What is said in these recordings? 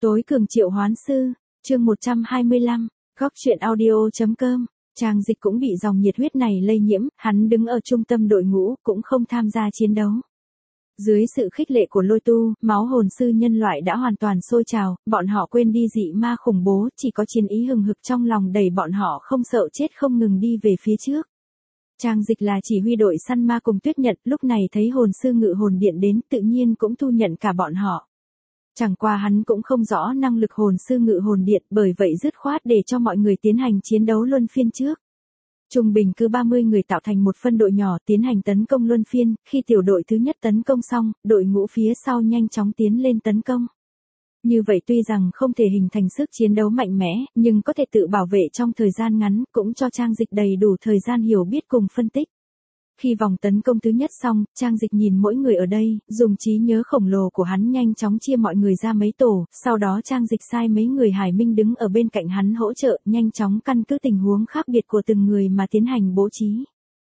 Tối cường triệu hoán sư, chương 125, góc truyện audio.com. Trang Dịch cũng bị dòng nhiệt huyết này lây nhiễm, hắn đứng ở trung tâm đội ngũ, cũng không tham gia chiến đấu. Dưới sự khích lệ của Lôi Tu, máu hồn sư nhân loại đã hoàn toàn sôi trào, bọn họ quên đi dị ma khủng bố, chỉ có chiến ý hừng hực trong lòng đẩy bọn họ không sợ chết không ngừng đi về phía trước. Trang Dịch là chỉ huy đội săn ma cùng Tuyết Nhật, lúc này thấy hồn sư ngự hồn điện đến, tự nhiên cũng thu nhận cả bọn họ. Chẳng qua hắn cũng không rõ năng lực hồn sư ngự hồn điện, bởi vậy dứt khoát để cho mọi người tiến hành chiến đấu luân phiên trước. Trung bình cứ 30 người tạo thành một phân đội nhỏ tiến hành tấn công luân phiên, khi tiểu đội thứ nhất tấn công xong, đội ngũ phía sau nhanh chóng tiến lên tấn công. Như vậy tuy rằng không thể hình thành sức chiến đấu mạnh mẽ, nhưng có thể tự bảo vệ trong thời gian ngắn, cũng cho Trang Dịch đầy đủ thời gian hiểu biết cùng phân tích. Khi vòng tấn công thứ nhất xong, Trang Dịch nhìn mỗi người ở đây, dùng trí nhớ khổng lồ của hắn nhanh chóng chia mọi người ra mấy tổ, sau đó Trang Dịch sai mấy người hải minh đứng ở bên cạnh hắn hỗ trợ, nhanh chóng căn cứ tình huống khác biệt của từng người mà tiến hành bố trí.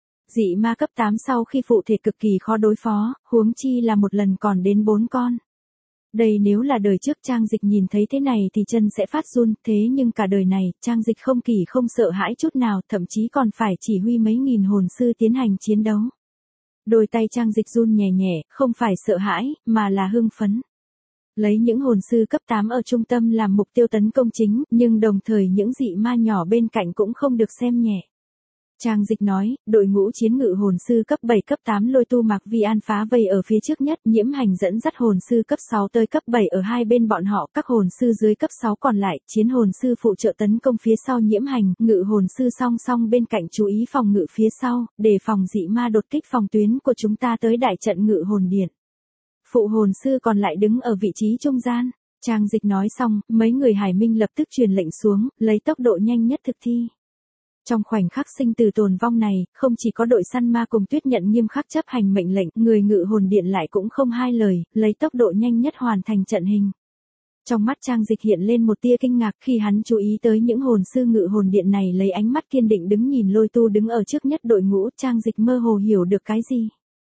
Dị ma cấp 8 sau khi phụ thể cực kỳ khó đối phó, huống chi là một lần còn đến 4 con. Đây nếu là đời trước Trang Dịch nhìn thấy thế này thì chân sẽ phát run, thế nhưng cả đời này, Trang Dịch không kỳ không sợ hãi chút nào, thậm chí còn phải chỉ huy mấy nghìn hồn sư tiến hành chiến đấu. Đôi tay Trang Dịch run nhẹ nhẹ, không phải sợ hãi, mà là hưng phấn. Lấy những hồn sư cấp 8 ở trung tâm làm mục tiêu tấn công chính, nhưng đồng thời những dị ma nhỏ bên cạnh cũng không được xem nhẹ. Trang Dịch nói, đội ngũ chiến ngự hồn sư cấp 7 cấp 8 Lôi Tu Mạc Vi An phá vây ở phía trước nhất, Nhiễm Hành dẫn dắt hồn sư cấp 6 tới cấp 7 ở hai bên bọn họ, các hồn sư dưới cấp 6 còn lại, chiến hồn sư phụ trợ tấn công phía sau Nhiễm Hành, ngự hồn sư song song bên cạnh chú ý phòng ngự phía sau, để phòng dị ma đột kích phòng tuyến của chúng ta tới đại trận ngự hồn điện. Phụ hồn sư còn lại đứng ở vị trí trung gian. Trang Dịch nói xong, mấy người hải minh lập tức truyền lệnh xuống, lấy tốc độ nhanh nhất thực thi. Trong khoảnh khắc sinh tử tồn vong này, không chỉ có đội săn ma cùng Tuyết Nhận nghiêm khắc chấp hành mệnh lệnh, người ngự hồn điện lại cũng không hai lời, lấy tốc độ nhanh nhất hoàn thành trận hình. Trong mắt Trang Dịch hiện lên một tia kinh ngạc khi hắn chú ý tới những hồn sư ngự hồn điện này lấy ánh mắt kiên định đứng nhìn Lôi Tu đứng ở trước nhất đội ngũ, Trang Dịch mơ hồ hiểu được cái gì.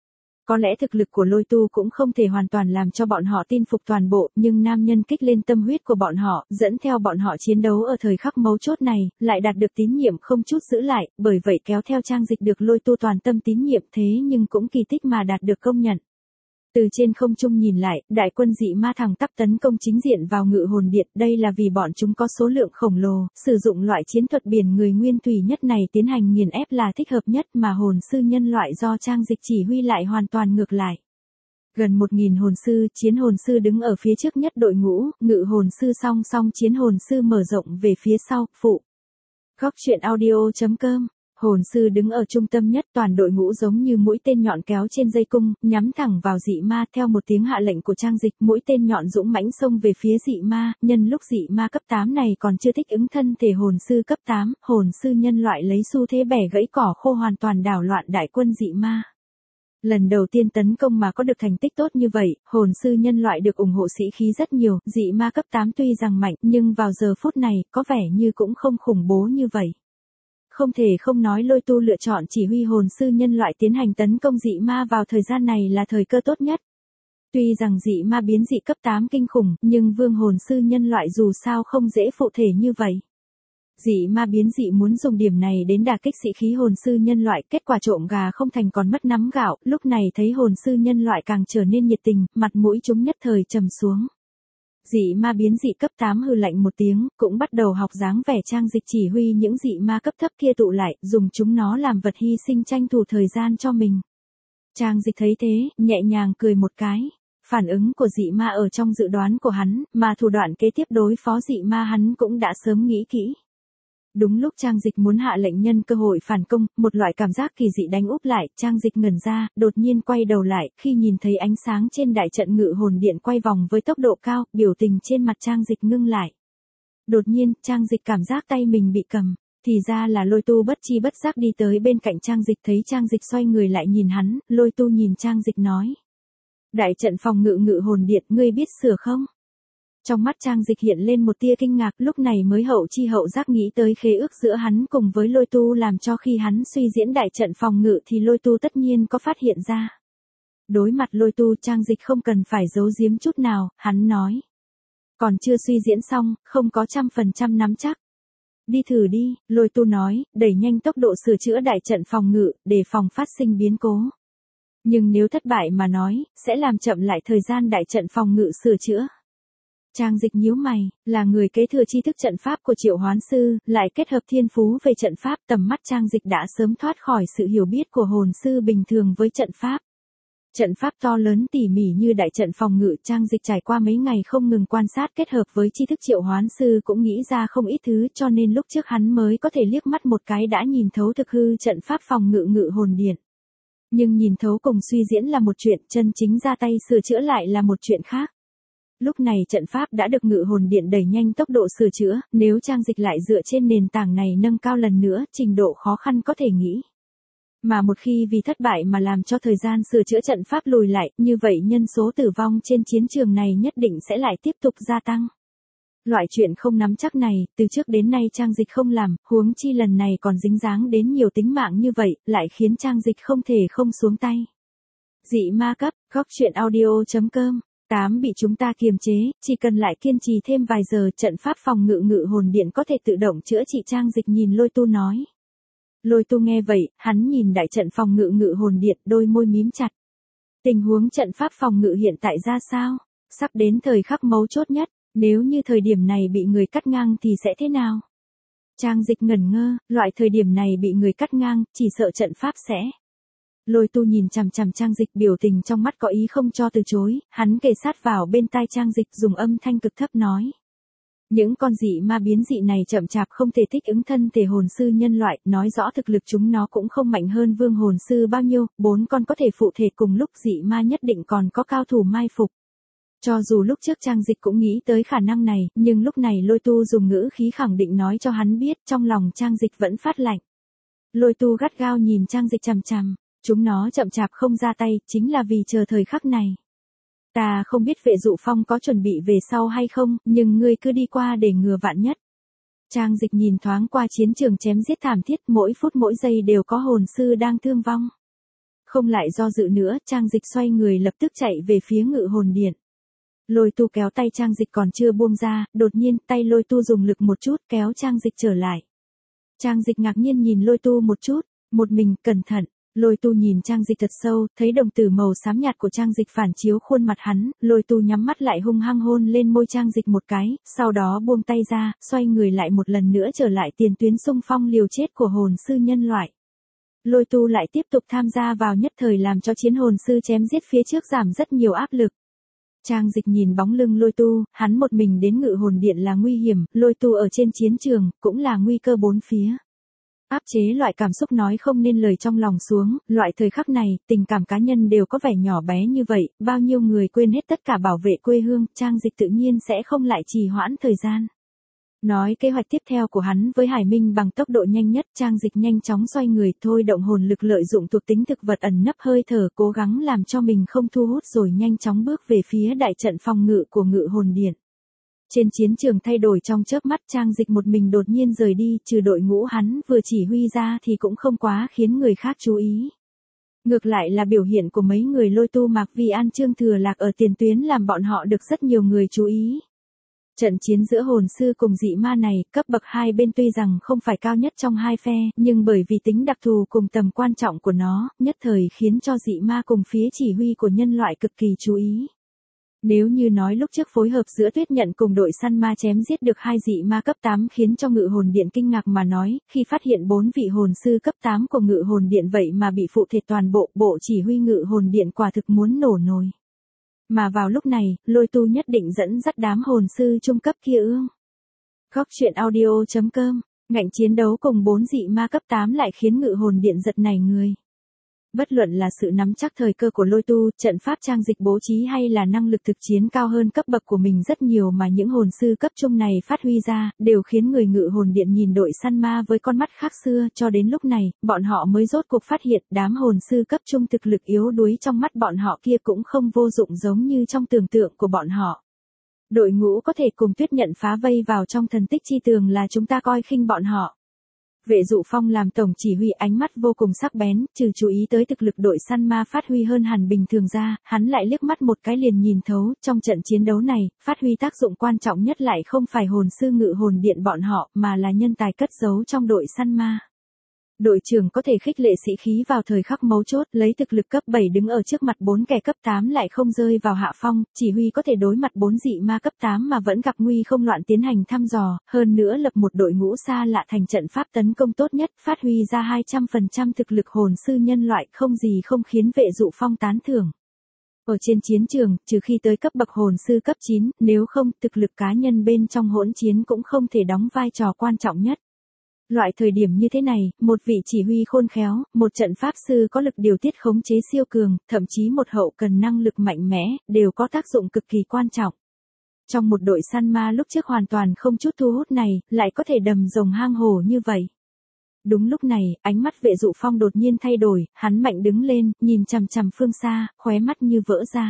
Có lẽ thực lực của Lôi Tu cũng không thể hoàn toàn làm cho bọn họ tin phục toàn bộ, nhưng nam nhân kích lên tâm huyết của bọn họ, dẫn theo bọn họ chiến đấu ở thời khắc mấu chốt này, lại đạt được tín nhiệm không chút giữ lại, bởi vậy kéo theo Trang Dịch được Lôi Tu toàn tâm tín nhiệm, thế nhưng cũng kỳ tích mà đạt được công nhận. Từ trên không trung nhìn lại, đại quân dị ma thẳng tắp tấn công chính diện vào ngự hồn điện, đây là vì bọn chúng có số lượng khổng lồ, sử dụng loại chiến thuật biển người nguyên thủy nhất này tiến hành nghiền ép là thích hợp nhất, mà hồn sư nhân loại do Trang Dịch chỉ huy lại hoàn toàn ngược lại. Gần 1000 hồn sư, chiến hồn sư đứng ở phía trước nhất đội ngũ, ngự hồn sư song song chiến hồn sư mở rộng về phía sau, phụ. Góc truyện audio.com. Hồn sư đứng ở trung tâm nhất, toàn đội ngũ giống như mũi tên nhọn kéo trên dây cung, nhắm thẳng vào dị ma, theo một tiếng hạ lệnh của Trang Dịch, mũi tên nhọn dũng mãnh xông về phía dị ma, nhân lúc dị ma cấp 8 này còn chưa thích ứng thân thể hồn sư cấp 8, hồn sư nhân loại lấy xu thế bẻ gãy cỏ khô hoàn toàn đảo loạn đại quân dị ma. Lần đầu tiên tấn công mà có được thành tích tốt như vậy, hồn sư nhân loại được ủng hộ sĩ khí rất nhiều, dị ma cấp 8 tuy rằng mạnh, nhưng vào giờ phút này, có vẻ như cũng không khủng bố như vậy. Không thể không nói Lôi Tu lựa chọn chỉ huy hồn sư nhân loại tiến hành tấn công dị ma vào thời gian này là thời cơ tốt nhất. Tuy rằng dị ma biến dị cấp 8 kinh khủng, nhưng vương hồn sư nhân loại dù sao không dễ phụ thể như vậy. Dị ma biến dị muốn dùng điểm này đến đả kích sĩ khí hồn sư nhân loại, kết quả trộm gà không thành còn mất nắm gạo, lúc này thấy hồn sư nhân loại càng trở nên nhiệt tình, mặt mũi chúng nhất thời trầm xuống. Dị ma biến dị cấp 8 hừ lạnh một tiếng, cũng bắt đầu học dáng vẻ Trang Dịch chỉ huy những dị ma cấp thấp kia tụ lại, dùng chúng nó làm vật hy sinh tranh thủ thời gian cho mình. Trang Dịch thấy thế, nhẹ nhàng cười một cái. Phản ứng của dị ma ở trong dự đoán của hắn, mà thủ đoạn kế tiếp đối phó dị ma hắn cũng đã sớm nghĩ kỹ. Đúng lúc Trang Dịch muốn hạ lệnh nhân cơ hội phản công, một loại cảm giác kỳ dị đánh úp lại, Trang Dịch ngẩn ra, đột nhiên quay đầu lại, khi nhìn thấy ánh sáng trên đại trận ngự hồn điện quay vòng với tốc độ cao, biểu tình trên mặt Trang Dịch ngưng lại. Đột nhiên, Trang Dịch cảm giác tay mình bị cầm, thì ra là Lôi Tu bất chi bất giác đi tới bên cạnh Trang Dịch, thấy Trang Dịch xoay người lại nhìn hắn, Lôi Tu nhìn Trang Dịch nói. Đại trận phòng ngự hồn điện, ngươi biết sửa không? Trong mắt Trang Dịch hiện lên một tia kinh ngạc, lúc này mới hậu chi hậu giác nghĩ tới khế ước giữa hắn cùng với Lôi Tu làm cho khi hắn suy diễn đại trận phòng ngự thì Lôi Tu tất nhiên có phát hiện ra. Đối mặt Lôi Tu, Trang Dịch không cần phải giấu giếm chút nào, hắn nói. Còn chưa suy diễn xong, không có 100% nắm chắc. Đi thử đi, Lôi Tu nói, đẩy nhanh tốc độ sửa chữa đại trận phòng ngự, để phòng phát sinh biến cố. Nhưng nếu thất bại mà nói, sẽ làm chậm lại thời gian đại trận phòng ngự sửa chữa. Trang Dịch nhíu mày, là người kế thừa tri thức trận pháp của Triệu Hoán Sư, lại kết hợp thiên phú về trận pháp, tầm mắt Trang Dịch đã sớm thoát khỏi sự hiểu biết của hồn sư bình thường với trận pháp. Trận pháp to lớn tỉ mỉ như đại trận phòng ngự, Trang Dịch trải qua mấy ngày không ngừng quan sát kết hợp với tri thức Triệu Hoán Sư cũng nghĩ ra không ít thứ, cho nên lúc trước hắn mới có thể liếc mắt một cái đã nhìn thấu thực hư trận pháp phòng ngự ngự hồn điện. Nhưng nhìn thấu cùng suy diễn là một chuyện, chân chính ra tay sửa chữa lại là một chuyện khác. Lúc này trận pháp đã được ngự hồn điện đẩy nhanh tốc độ sửa chữa, nếu Trang Dịch lại dựa trên nền tảng này nâng cao lần nữa, trình độ khó khăn có thể nghĩ. Mà một khi vì thất bại mà làm cho thời gian sửa chữa trận pháp lùi lại, như vậy nhân số tử vong trên chiến trường này nhất định sẽ lại tiếp tục gia tăng. Loại chuyện không nắm chắc này, từ trước đến nay Trang Dịch không làm, huống chi lần này còn dính dáng đến nhiều tính mạng như vậy, lại khiến Trang Dịch không thể không xuống tay. Dị ma cấp, góc truyện audio.com 8 bị chúng ta kiềm chế, chỉ cần lại kiên trì thêm vài giờ, trận pháp phòng ngự ngự hồn điện có thể tự động chữa trị. Trang Dịch nhìn Lôi Tu nói. Lôi Tu nghe vậy, hắn nhìn đại trận phòng ngự ngự hồn điện, đôi môi mím chặt. Tình huống trận pháp phòng ngự hiện tại ra sao? Sắp đến thời khắc mấu chốt nhất, nếu như thời điểm này bị người cắt ngang thì sẽ thế nào? Trang Dịch ngẩn ngơ, loại thời điểm này bị người cắt ngang, chỉ sợ trận pháp sẽ. Lôi Tu nhìn chằm chằm Trang Dịch, biểu tình trong mắt có ý không cho từ chối, hắn kề sát vào bên tai Trang Dịch dùng âm thanh cực thấp nói. Những con dị ma biến dị này chậm chạp không thể thích ứng thân thể hồn sư nhân loại, nói rõ thực lực chúng nó cũng không mạnh hơn vương hồn sư bao nhiêu, 4 con có thể phụ thể cùng lúc, dị ma nhất định còn có cao thủ mai phục. Cho dù lúc trước Trang Dịch cũng nghĩ tới khả năng này, nhưng lúc này Lôi Tu dùng ngữ khí khẳng định nói cho hắn biết, trong lòng Trang Dịch vẫn phát lạnh. Lôi Tu gắt gao nhìn Trang Dịch chằm chằm, chúng nó chậm chạp không ra tay, chính là vì chờ thời khắc này. Ta không biết Vệ Dụ Phong có chuẩn bị về sau hay không, nhưng ngươi cứ đi qua để ngừa vạn nhất. Trang Dịch nhìn thoáng qua chiến trường chém giết thảm thiết, mỗi phút mỗi giây đều có hồn sư đang thương vong. Không lại do dự nữa, Trang Dịch xoay người lập tức chạy về phía ngự hồn điện. Lôi Tu kéo tay Trang Dịch còn chưa buông ra, đột nhiên tay Lôi Tu dùng lực một chút kéo Trang Dịch trở lại. Trang Dịch ngạc nhiên nhìn Lôi Tu một chút, một mình, cẩn thận. Lôi Tu nhìn Trang Dịch thật sâu, thấy đồng tử màu xám nhạt của Trang Dịch phản chiếu khuôn mặt hắn, Lôi Tu nhắm mắt lại hung hăng hôn lên môi Trang Dịch một cái, sau đó buông tay ra, xoay người lại một lần nữa trở lại tiền tuyến xung phong liều chết của hồn sư nhân loại. Lôi Tu lại tiếp tục tham gia vào, nhất thời làm cho chiến hồn sư chém giết phía trước giảm rất nhiều áp lực. Trang Dịch nhìn bóng lưng Lôi Tu, hắn một mình đến ngự hồn điện là nguy hiểm, Lôi Tu ở trên chiến trường, cũng là nguy cơ bốn phía. Áp chế loại cảm xúc nói không nên lời trong lòng xuống, loại thời khắc này, tình cảm cá nhân đều có vẻ nhỏ bé như vậy, bao nhiêu người quên hết tất cả bảo vệ quê hương, Trang Dịch tự nhiên sẽ không lại trì hoãn thời gian. Nói kế hoạch tiếp theo của hắn với Hải Minh bằng tốc độ nhanh nhất, Trang Dịch nhanh chóng xoay người, thôi động hồn lực lợi dụng thuộc tính thực vật ẩn nấp hơi thở, cố gắng làm cho mình không thu hút rồi nhanh chóng bước về phía đại trận phòng ngự của ngự hồn điện. Trên chiến trường thay đổi trong chớp mắt, Trang Dịch một mình đột nhiên rời đi, trừ đội ngũ hắn vừa chỉ huy ra thì cũng không quá khiến người khác chú ý. Ngược lại là biểu hiện của mấy người Lôi Tu, Mạc Vi An, Trương Thừa Lạc ở tiền tuyến làm bọn họ được rất nhiều người chú ý. Trận chiến giữa hồn sư cùng dị ma này, cấp bậc hai bên tuy rằng không phải cao nhất trong hai phe, nhưng bởi vì tính đặc thù cùng tầm quan trọng của nó, nhất thời khiến cho dị ma cùng phía chỉ huy của nhân loại cực kỳ chú ý. Nếu như nói lúc trước phối hợp giữa Tuyết Nhận cùng đội săn ma chém giết được 2 dị ma cấp 8 khiến cho ngự hồn điện kinh ngạc mà nói, khi phát hiện 4 vị hồn sư cấp 8 của ngự hồn điện vậy mà bị phụ thể toàn bộ, bộ chỉ huy ngự hồn điện quả thực muốn nổ nồi. Mà vào lúc này, Lôi Tu nhất định dẫn dắt đám hồn sư trung cấp kia ương. Góc truyện audio.com, ngạnh chiến đấu cùng 4 dị ma cấp 8 lại khiến ngự hồn điện giật nảy người. Bất luận là sự nắm chắc thời cơ của Lôi Tu, trận pháp Trang Dịch bố trí hay là năng lực thực chiến cao hơn cấp bậc của mình rất nhiều mà những hồn sư cấp trung này phát huy ra, đều khiến người ngự hồn điện nhìn đội săn ma với con mắt khác xưa, cho đến lúc này, bọn họ mới rốt cuộc phát hiện đám hồn sư cấp trung thực lực yếu đuối trong mắt bọn họ kia cũng không vô dụng giống như trong tưởng tượng của bọn họ. Đội ngũ có thể cùng Tuyết Nhận phá vây vào trong thần tích chi tường là chúng ta coi khinh bọn họ. Vệ Dụ Phong làm tổng chỉ huy ánh mắt vô cùng sắc bén, trừ chú ý tới thực lực đội săn ma phát huy hơn hẳn bình thường ra, hắn lại liếc mắt một cái liền nhìn thấu, trong trận chiến đấu này, phát huy tác dụng quan trọng nhất lại không phải hồn sư ngự hồn điện bọn họ, mà là nhân tài cất giấu trong đội săn ma. Đội trưởng có thể khích lệ sĩ khí vào thời khắc mấu chốt, lấy thực lực cấp 7 đứng ở trước mặt 4 kẻ cấp 8 lại không rơi vào hạ phong, chỉ huy có thể đối mặt 4 dị ma cấp 8 mà vẫn gặp nguy không loạn tiến hành thăm dò, hơn nữa lập một đội ngũ xa lạ thành trận pháp tấn công tốt nhất, phát huy ra 200% thực lực hồn sư nhân loại, không gì không khiến Vệ Dụ Phong tán thưởng. Ở trên chiến trường, trừ khi tới cấp bậc hồn sư cấp 9, nếu không, thực lực cá nhân bên trong hỗn chiến cũng không thể đóng vai trò quan trọng nhất. Loại thời điểm như thế này, một vị chỉ huy khôn khéo, một trận pháp sư có lực điều tiết khống chế siêu cường, thậm chí một hậu cần năng lực mạnh mẽ, đều có tác dụng cực kỳ quan trọng. Trong một đội săn ma lúc trước hoàn toàn không chút thu hút này, lại có thể đầm rồng hang hổ như vậy. Đúng lúc này, ánh mắt Vệ Dụ Phong đột nhiên thay đổi, hắn mạnh đứng lên, nhìn chằm chằm phương xa, khóe mắt như vỡ ra.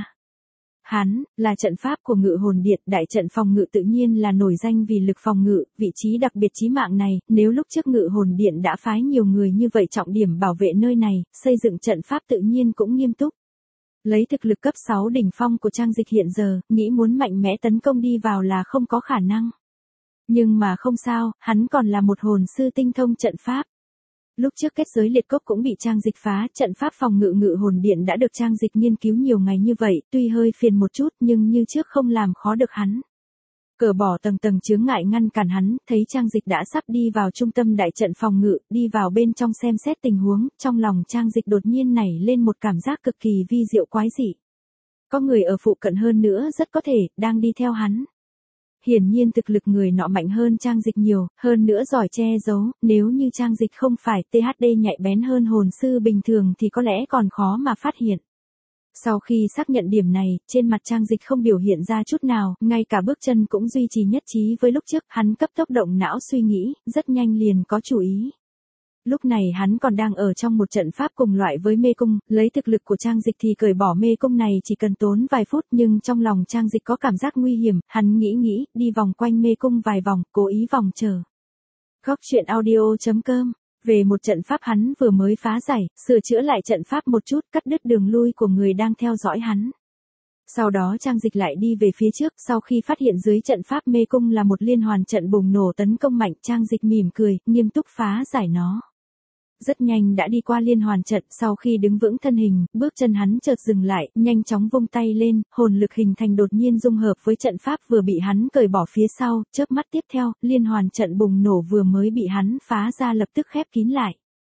Hắn, là trận pháp của ngự hồn điện, đại trận phòng ngự tự nhiên là nổi danh vì lực phòng ngự, vị trí đặc biệt chí mạng này, nếu lúc trước ngự hồn điện đã phái nhiều người như vậy trọng điểm bảo vệ nơi này, xây dựng trận pháp tự nhiên cũng nghiêm túc. Lấy thực lực cấp 6 đỉnh phong của Trang Dịch hiện giờ, nghĩ muốn mạnh mẽ tấn công đi vào là không có khả năng. Nhưng mà không sao, hắn còn là một hồn sư tinh thông trận pháp. Lúc trước kết giới liệt cốc cũng bị Trang Dịch phá, trận pháp phòng ngự ngự hồn điện đã được Trang Dịch nghiên cứu nhiều ngày như vậy, tuy hơi phiền một chút nhưng như trước không làm khó được hắn. Cởi bỏ tầng tầng chướng ngại ngăn cản hắn, thấy Trang Dịch đã sắp đi vào trung tâm đại trận phòng ngự, đi vào bên trong xem xét tình huống, trong lòng Trang Dịch đột nhiên nảy lên một cảm giác cực kỳ vi diệu quái dị. Có người ở phụ cận hơn nữa rất có thể, đang đi theo hắn. Hiển nhiên thực lực người nọ mạnh hơn Trang Dịch nhiều, hơn nữa giỏi che giấu, nếu như Trang Dịch không phải THD nhạy bén hơn hồn sư bình thường thì có lẽ còn khó mà phát hiện. Sau khi xác nhận điểm này, trên mặt Trang Dịch không biểu hiện ra chút nào, ngay cả bước chân cũng duy trì nhất trí với lúc trước, hắn cấp tốc động não suy nghĩ, rất nhanh liền có chủ ý. Lúc này hắn còn đang ở trong một trận pháp cùng loại với mê cung, lấy thực lực của Trang Dịch thì cởi bỏ mê cung này chỉ cần tốn vài phút, nhưng trong lòng Trang Dịch có cảm giác nguy hiểm, hắn nghĩ, đi vòng quanh mê cung vài vòng, cố ý vòng chờ. Góc truyện audio.com. Về một trận pháp hắn vừa mới phá giải, sửa chữa lại trận pháp một chút, cắt đứt đường lui của người đang theo dõi hắn. Sau đó Trang Dịch lại đi về phía trước, sau khi phát hiện dưới trận pháp mê cung là một liên hoàn trận bùng nổ tấn công mạnh, Trang Dịch mỉm cười, nghiêm túc phá giải nó. Rất nhanh đã đi qua liên hoàn trận, sau khi đứng vững thân hình, bước chân hắn chợt dừng lại, nhanh chóng vung tay lên, hồn lực hình thành đột nhiên dung hợp với trận pháp vừa bị hắn cởi bỏ phía sau, chớp mắt tiếp theo, liên hoàn trận bùng nổ vừa mới bị hắn phá ra lập tức khép kín lại.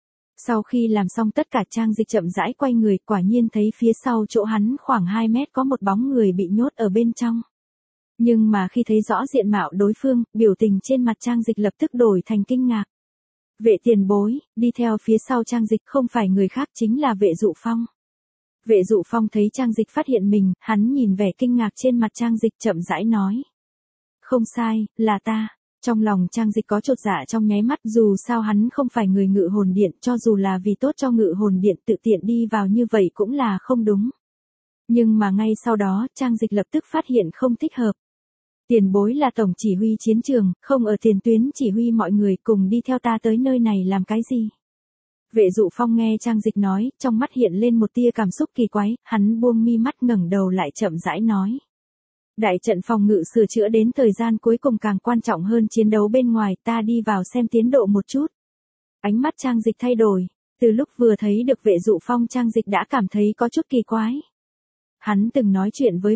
Sau khi làm xong tất cả Trang Dịch chậm rãi quay người, quả nhiên thấy phía sau chỗ hắn khoảng 2 mét có một bóng người bị nhốt ở bên trong. Nhưng mà khi thấy rõ diện mạo đối phương, biểu tình trên mặt Trang Dịch lập tức đổi thành kinh ngạc. Vệ tiền bối, đi theo phía sau Trang Dịch không phải người khác chính là Vệ Dụ Phong. Vệ Dụ Phong thấy Trang Dịch phát hiện mình, hắn nhìn vẻ kinh ngạc trên mặt Trang Dịch chậm rãi nói. Không sai, là ta. Trong lòng Trang Dịch có chột dạ trong nháy mắt, dù sao hắn không phải người ngự hồn điện, cho dù là vì tốt cho ngự hồn điện tự tiện đi vào như vậy cũng là không đúng. Nhưng mà ngay sau đó, Trang Dịch lập tức phát hiện không thích hợp. Tiền bối là tổng chỉ huy chiến trường, không ở tiền tuyến chỉ huy mọi người cùng đi theo ta tới nơi này làm cái gì. Vệ Dụ Phong nghe Trang Dịch nói, trong mắt hiện lên một tia cảm xúc kỳ quái, hắn buông mi mắt ngẩng đầu lại chậm rãi nói. Đại trận phòng ngự sửa chữa đến thời gian cuối cùng càng quan trọng hơn chiến đấu bên ngoài, ta đi vào xem tiến độ một chút. Ánh mắt Trang Dịch thay đổi, từ lúc vừa thấy được Vệ Dụ Phong Trang Dịch đã cảm thấy có chút kỳ quái. Hắn từng nói chuyện với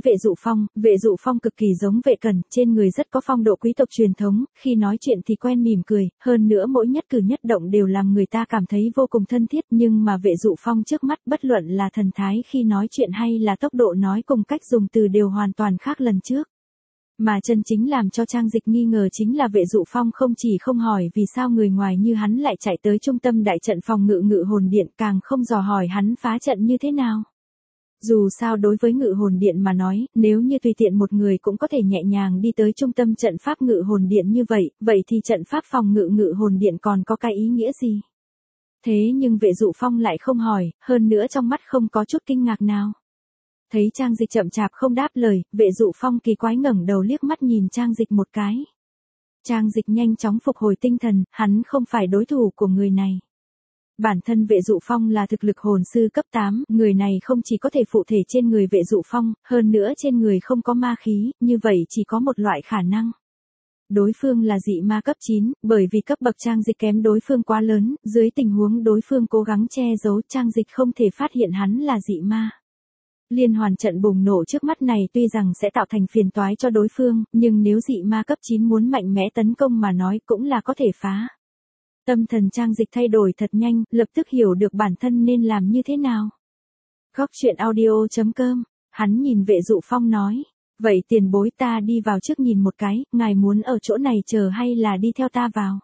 Vệ Dụ Phong cực kỳ giống Vệ Cẩn, trên người rất có phong độ quý tộc truyền thống, khi nói chuyện thì quen mỉm cười, hơn nữa mỗi nhất cử nhất động đều làm người ta cảm thấy vô cùng thân thiết, nhưng mà Vệ Dụ Phong trước mắt bất luận là thần thái khi nói chuyện hay là tốc độ nói cùng cách dùng từ đều hoàn toàn khác lần trước. Mà chân chính làm cho Trang Dịch nghi ngờ chính là Vệ Dụ Phong không chỉ không hỏi vì sao người ngoài như hắn lại chạy tới trung tâm đại trận phòng ngự hồn điện, càng không dò hỏi hắn phá trận như thế nào. Dù sao đối với ngự hồn điện mà nói, nếu như tùy tiện một người cũng có thể nhẹ nhàng đi tới trung tâm trận pháp ngự hồn điện như vậy, vậy thì trận pháp phòng ngự hồn điện còn có cái ý nghĩa gì? Thế nhưng Vệ Dụ Phong lại không hỏi, hơn nữa trong mắt không có chút kinh ngạc nào. Thấy Trang Dịch chậm chạp không đáp lời, Vệ Dụ Phong kỳ quái ngẩng đầu liếc mắt nhìn Trang Dịch một cái. Trang Dịch nhanh chóng phục hồi tinh thần, hắn không phải đối thủ của người này. Bản thân Vệ Dụ Phong là thực lực hồn sư cấp 8, người này không chỉ có thể phụ thể trên người Vệ Dụ Phong, hơn nữa trên người không có ma khí, như vậy chỉ có một loại khả năng. Đối phương là dị ma cấp 9, bởi vì cấp bậc Trang Dịch kém đối phương quá lớn, dưới tình huống đối phương cố gắng che giấu, Trang Dịch không thể phát hiện hắn là dị ma. Liên hoàn trận bùng nổ trước mắt này tuy rằng sẽ tạo thành phiền toái cho đối phương, nhưng nếu dị ma cấp 9 muốn mạnh mẽ tấn công mà nói cũng là có thể phá. Tâm thần Trang Dịch thay đổi thật nhanh, lập tức hiểu được bản thân nên làm như thế nào. Góc truyện audio.com, hắn nhìn Vệ Dụ Phong nói, vậy tiền bối ta đi vào trước nhìn một cái, ngài muốn ở chỗ này chờ hay là đi theo ta vào?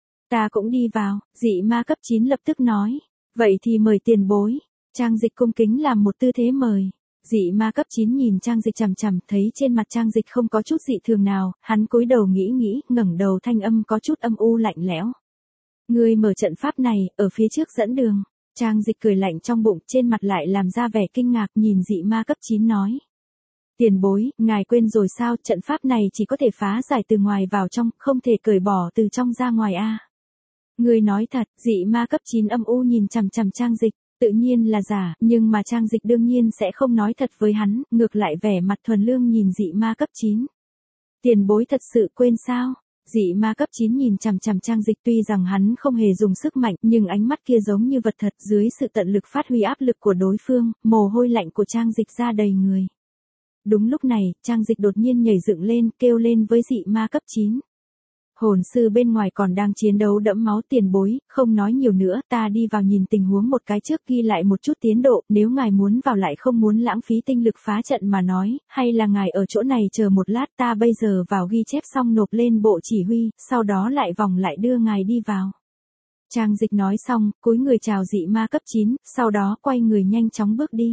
Ta cũng đi vào, dị ma cấp 9 lập tức nói, vậy thì mời tiền bối. Trang Dịch cung kính làm một tư thế mời. Dị ma cấp 9 nhìn Trang Dịch chằm chằm, thấy trên mặt Trang Dịch không có chút dị thường nào, hắn cúi đầu nghĩ, ngẩng đầu thanh âm có chút âm u lạnh lẽo. Ngươi mở trận pháp này, ở phía trước dẫn đường. Trang Dịch cười lạnh trong bụng, trên mặt lại làm ra vẻ kinh ngạc, nhìn dị ma cấp 9 nói. Tiền bối, ngài quên rồi sao, trận pháp này chỉ có thể phá giải từ ngoài vào trong, không thể cởi bỏ từ trong ra ngoài a. Ngươi nói thật, dị ma cấp 9 âm u nhìn chằm chằm Trang Dịch, tự nhiên là giả, nhưng mà Trang Dịch đương nhiên sẽ không nói thật với hắn, ngược lại vẻ mặt thuần lương nhìn dị ma cấp 9. Tiền bối thật sự quên sao? Dị ma cấp 9 nhìn chằm chằm Trang Dịch, tuy rằng hắn không hề dùng sức mạnh, nhưng ánh mắt kia giống như vật thật, dưới sự tận lực phát huy áp lực của đối phương, mồ hôi lạnh của Trang Dịch ra đầy người. Đúng lúc này, Trang Dịch đột nhiên nhảy dựng lên, kêu lên với dị ma cấp 9. Hồn sư bên ngoài còn đang chiến đấu đẫm máu, tiền bối, không nói nhiều nữa, ta đi vào nhìn tình huống một cái trước, ghi lại một chút tiến độ, nếu ngài muốn vào lại không muốn lãng phí tinh lực phá trận mà nói, hay là ngài ở chỗ này chờ một lát, ta bây giờ vào ghi chép xong nộp lên bộ chỉ huy, sau đó lại vòng lại đưa ngài đi vào. Trang Dịch nói xong, cúi người chào dị ma cấp 9, sau đó quay người nhanh chóng bước đi.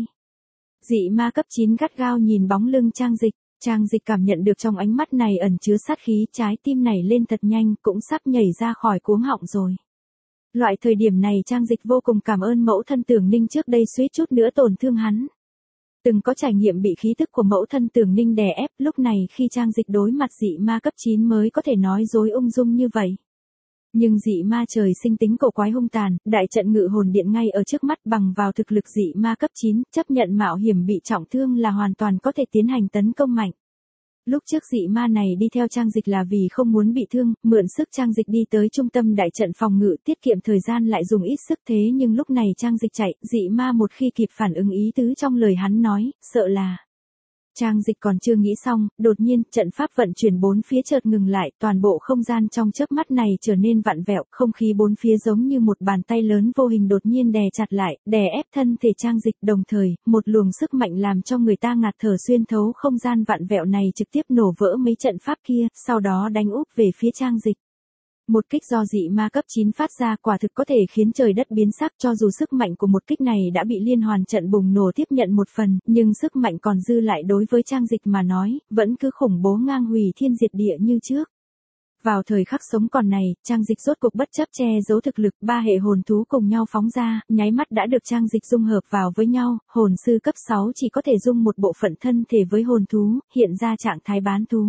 Dị ma cấp 9 gắt gao nhìn bóng lưng Trang Dịch. Trang Dịch cảm nhận được trong ánh mắt này ẩn chứa sát khí, trái tim này lên thật nhanh, cũng sắp nhảy ra khỏi cuống họng rồi. Loại thời điểm này Trang Dịch vô cùng cảm ơn mẫu thân Tưởng Ninh trước đây suýt chút nữa tổn thương hắn. Từng có trải nghiệm bị khí tức của mẫu thân Tưởng Ninh đè ép, lúc này khi Trang Dịch đối mặt dị ma cấp 9 mới có thể nói dối ung dung như vậy. Nhưng dị ma trời sinh tính cổ quái hung tàn, đại trận ngự hồn điện ngay ở trước mắt, bằng vào thực lực dị ma cấp 9, chấp nhận mạo hiểm bị trọng thương là hoàn toàn có thể tiến hành tấn công mạnh. Lúc trước dị ma này đi theo Trang Dịch là vì không muốn bị thương, mượn sức Trang Dịch đi tới trung tâm đại trận phòng ngự, tiết kiệm thời gian lại dùng ít sức, thế nhưng lúc này Trang Dịch chạy, dị ma một khi kịp phản ứng ý tứ trong lời hắn nói, sợ là. Trang Dịch còn chưa nghĩ xong, đột nhiên, trận pháp vận chuyển bốn phía chợt ngừng lại, toàn bộ không gian trong chớp mắt này trở nên vặn vẹo, không khí bốn phía giống như một bàn tay lớn vô hình đột nhiên đè chặt lại, đè ép thân thể Trang Dịch, đồng thời, một luồng sức mạnh làm cho người ta ngạt thở xuyên thấu không gian vặn vẹo này trực tiếp nổ vỡ mấy trận pháp kia, sau đó đánh úp về phía Trang Dịch. Một kích do dị ma cấp 9 phát ra quả thực có thể khiến trời đất biến sắc, cho dù sức mạnh của một kích này đã bị liên hoàn trận bùng nổ tiếp nhận một phần, nhưng sức mạnh còn dư lại đối với Trang Dịch mà nói, vẫn cứ khủng bố ngang hủy thiên diệt địa như trước. Vào thời khắc sống còn này, Trang Dịch rốt cuộc bất chấp che giấu thực lực, ba hệ hồn thú cùng nhau phóng ra, nháy mắt đã được Trang Dịch dung hợp vào với nhau, hồn sư cấp 6 chỉ có thể dung một bộ phận thân thể với hồn thú, hiện ra trạng thái bán thú.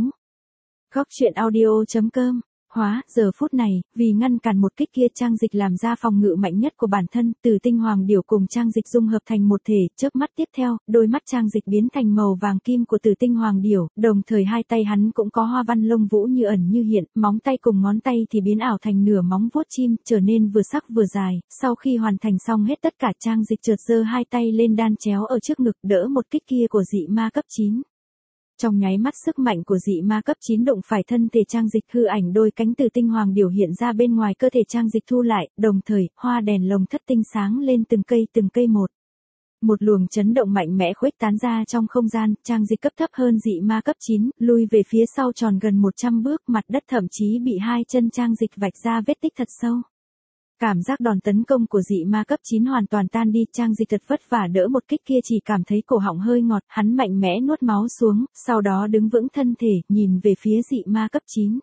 Góc truyện audio.com. Giờ phút này, vì ngăn cản một kích kia Trang Dịch làm ra phòng ngự mạnh nhất của bản thân, Tử Tinh Hoàng Điểu cùng Trang Dịch dung hợp thành một thể, chớp mắt tiếp theo, đôi mắt Trang Dịch biến thành màu vàng kim của Tử Tinh Hoàng Điểu, đồng thời hai tay hắn cũng có hoa văn lông vũ như ẩn như hiện, móng tay cùng ngón tay thì biến ảo thành nửa móng vuốt chim, trở nên vừa sắc vừa dài, sau khi hoàn thành xong hết tất cả Trang Dịch chợt giơ hai tay lên đan chéo ở trước ngực đỡ một kích kia của dị ma cấp 9. Trong nháy mắt sức mạnh của dị ma cấp 9 đụng phải thân thể Trang Dịch, hư ảnh đôi cánh Tử Tinh Hoàng Điểu hiện ra bên ngoài cơ thể Trang Dịch thu lại, đồng thời, hoa đèn lồng thất tinh sáng lên từng cây một. Một luồng chấn động mạnh mẽ khuếch tán ra trong không gian, Trang Dịch cấp thấp hơn dị ma cấp 9, lui về phía sau tròn gần 100 bước, mặt đất thậm chí bị hai chân Trang Dịch vạch ra vết tích thật sâu. Cảm giác đòn tấn công của dị ma cấp 9 hoàn toàn tan đi, Trang Dịch thật vất vả đỡ một kích kia chỉ cảm thấy cổ họng hơi ngọt, hắn mạnh mẽ nuốt máu xuống, sau đó đứng vững thân thể, nhìn về phía dị ma cấp 9.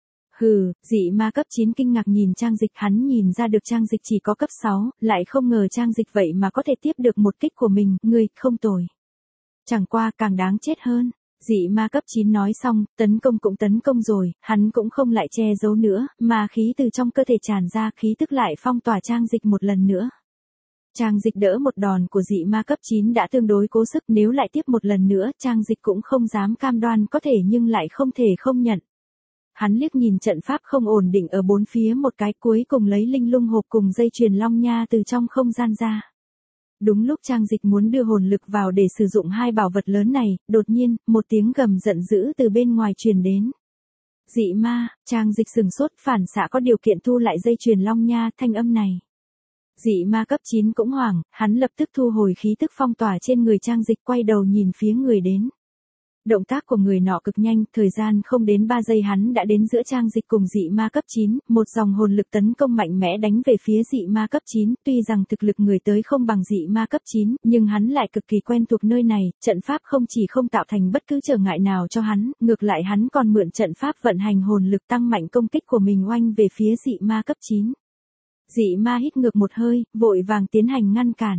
Dị ma cấp 9 kinh ngạc nhìn Trang Dịch, hắn nhìn ra được Trang Dịch chỉ có cấp 6, lại không ngờ Trang Dịch vậy mà có thể tiếp được một kích của mình, ngươi, không tồi. Chẳng qua càng đáng chết hơn. Dị ma cấp 9 nói xong, tấn công cũng tấn công rồi, hắn cũng không lại che giấu nữa, mà khí từ trong cơ thể tràn ra, khí tức lại phong tỏa Trang Dịch một lần nữa. Trang Dịch đỡ một đòn của dị ma cấp 9 đã tương đối cố sức, nếu lại tiếp một lần nữa, Trang Dịch cũng không dám cam đoan có thể nhưng lại không thể không nhận. Hắn liếc nhìn trận pháp không ổn định ở bốn phía một cái, cuối cùng lấy linh lung hộp cùng dây chuyền long nha từ trong không gian ra. Đúng lúc Trang Dịch muốn đưa hồn lực vào để sử dụng hai bảo vật lớn này, đột nhiên, một tiếng gầm giận dữ từ bên ngoài truyền đến. Dị ma, Trang Dịch sừng sốt, phản xạ có điều kiện thu lại dây chuyền long nha, thanh âm này. Dị ma cấp 9 cũng hoảng, hắn lập tức thu hồi khí tức phong tỏa trên người Trang Dịch, quay đầu nhìn phía người đến. Động tác của người nọ cực nhanh, thời gian không đến 3 giây hắn đã đến giữa Trang Dịch cùng dị ma cấp 9, một dòng hồn lực tấn công mạnh mẽ đánh về phía dị ma cấp 9, tuy rằng thực lực người tới không bằng dị ma cấp 9, nhưng hắn lại cực kỳ quen thuộc nơi này, trận pháp không chỉ không tạo thành bất cứ trở ngại nào cho hắn, ngược lại hắn còn mượn trận pháp vận hành hồn lực tăng mạnh công kích của mình oanh về phía dị ma cấp 9. Dị ma hít ngược một hơi, vội vàng tiến hành ngăn cản.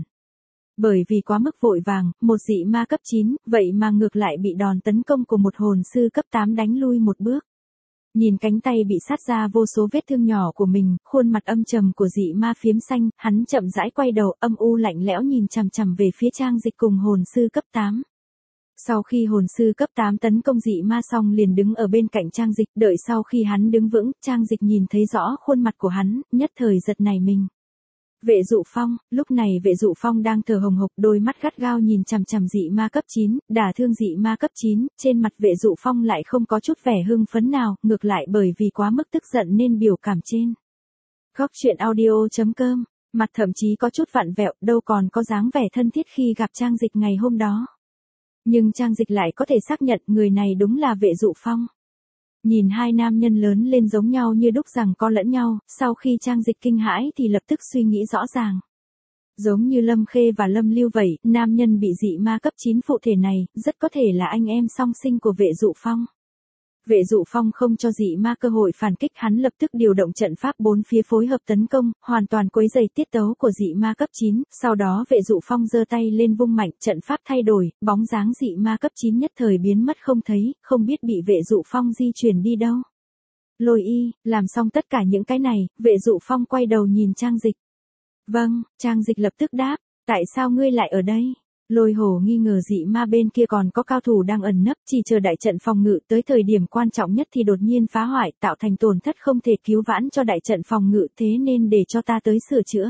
Bởi vì quá mức vội vàng, một dị ma cấp 9, vậy mà ngược lại bị đòn tấn công của một hồn sư cấp 8 đánh lui một bước. Nhìn cánh tay bị sát ra vô số vết thương nhỏ của mình, khuôn mặt âm trầm của dị ma phiếm xanh, hắn chậm rãi quay đầu, âm u lạnh lẽo nhìn chằm chằm về phía Trang Dịch cùng hồn sư cấp 8. Sau khi hồn sư cấp 8 tấn công dị ma xong liền đứng ở bên cạnh Trang Dịch, đợi sau khi hắn đứng vững, Trang Dịch nhìn thấy rõ khuôn mặt của hắn, nhất thời giật nảy mình. Vệ Dụ Phong, lúc này Vệ Dụ Phong đang thở hồng hộc, đôi mắt gắt gao nhìn chằm chằm dị ma cấp 9, đả thương dị ma cấp 9, trên mặt Vệ Dụ Phong lại không có chút vẻ hưng phấn nào, ngược lại bởi vì quá mức tức giận nên biểu cảm trên. Góc truyện audio.com, mặt thậm chí có chút vặn vẹo, đâu còn có dáng vẻ thân thiết khi gặp Trang Dịch ngày hôm đó. Nhưng Trang Dịch lại có thể xác nhận người này đúng là Vệ Dụ Phong. Nhìn hai nam nhân lớn lên giống nhau như đúc rằng co lẫn nhau, sau khi Trang Dịch kinh hãi thì lập tức suy nghĩ rõ ràng. Giống như Lâm Khê và Lâm Lưu vậy, nam nhân bị dị ma cấp 9 phụ thể này, rất có thể là anh em song sinh của Vệ Dụ Phong. Vệ Dụ Phong không cho dị ma cơ hội phản kích, hắn lập tức điều động trận pháp bốn phía phối hợp tấn công, hoàn toàn quấy rầy tiết tấu của dị ma cấp 9, sau đó Vệ Dụ Phong giơ tay lên vung mạnh, trận pháp thay đổi, bóng dáng dị ma cấp 9 nhất thời biến mất không thấy, không biết bị Vệ Dụ Phong di chuyển đi đâu. Lôi Y, làm xong tất cả những cái này, Vệ Dụ Phong quay đầu nhìn Trang Dịch. Vâng, Trang Dịch lập tức đáp, tại sao ngươi lại ở đây? Lôi Hổ nghi ngờ dị ma bên kia còn có cao thủ đang ẩn nấp, chỉ chờ đại trận phòng ngự tới thời điểm quan trọng nhất thì đột nhiên phá hoại, tạo thành tổn thất không thể cứu vãn cho đại trận phòng ngự, thế nên để cho ta tới sửa chữa.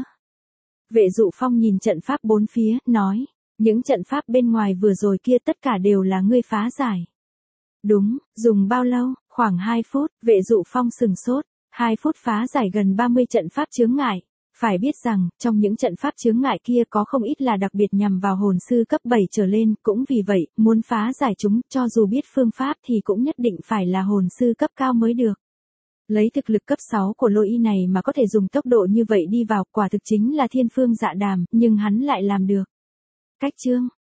Vệ Dụ Phong nhìn trận pháp bốn phía, nói, những trận pháp bên ngoài vừa rồi kia tất cả đều là ngươi phá giải. Đúng, dùng bao lâu? Khoảng 2 phút, Vệ Dụ Phong sừng sốt, 2 phút phá giải gần 30 trận pháp chướng ngại. Phải biết rằng, trong những trận pháp chướng ngại kia có không ít là đặc biệt nhằm vào hồn sư cấp 7 trở lên, cũng vì vậy, muốn phá giải chúng, cho dù biết phương pháp thì cũng nhất định phải là hồn sư cấp cao mới được. Lấy thực lực cấp 6 của Lôi Y này mà có thể dùng tốc độ như vậy đi vào, quả thực chính là thiên phương dạ đàm, nhưng hắn lại làm được. Cách chương